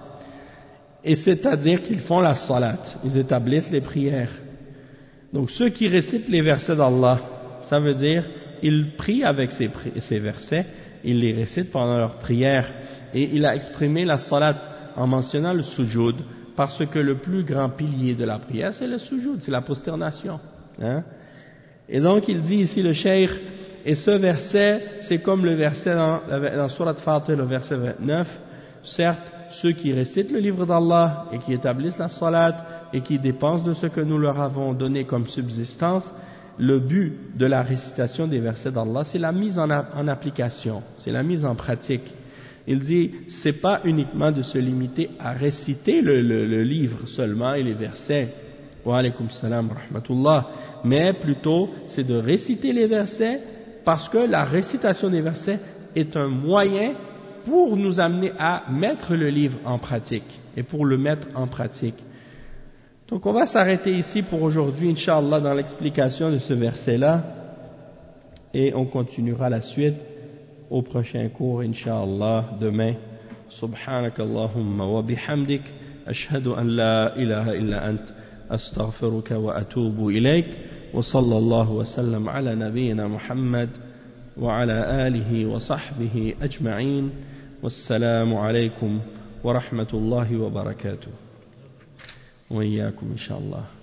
et c'est-à-dire qu'ils font la salat, ils établissent les prières. Donc ceux qui récitent les versets d'Allah, ça veut dire ils prient avec ces versets, ils les récitent pendant leur prière, et il a exprimé la salat en mentionnant le sujoud, parce que le plus grand pilier de la prière c'est le sujoud, c'est la prosternation, hein? Et donc il dit ici le cheikh, et ce verset, c'est comme le verset dans Surat Fatir, le verset 29. Certes, ceux qui récitent le livre d'Allah et qui établissent la salat et qui dépensent de ce que nous leur avons donné comme subsistance, le but de la récitation des versets d'Allah, c'est la mise en application, c'est la mise en pratique. Il dit, c'est pas uniquement de se limiter à réciter le livre seulement et les versets. Wa alaykum salam wa rahmatullah. Mais plutôt, c'est de réciter les versets, parce que la récitation des versets est un moyen pour nous amener à mettre le livre en pratique et pour le mettre en pratique. Donc on va s'arrêter ici pour aujourd'hui, Inch'Allah, dans l'explication de ce verset-là, et on continuera la suite au prochain cours, Inch'Allah, demain. Subhanakallahumma wa bihamdik, ashhadu an la ilaha illa ant, astaghfiruka wa atubu ilayk. وصلى الله وسلم على نبينا محمد وعلى آله وصحبه أجمعين والسلام عليكم ورحمة الله وبركاته وإياكم إن شاء الله.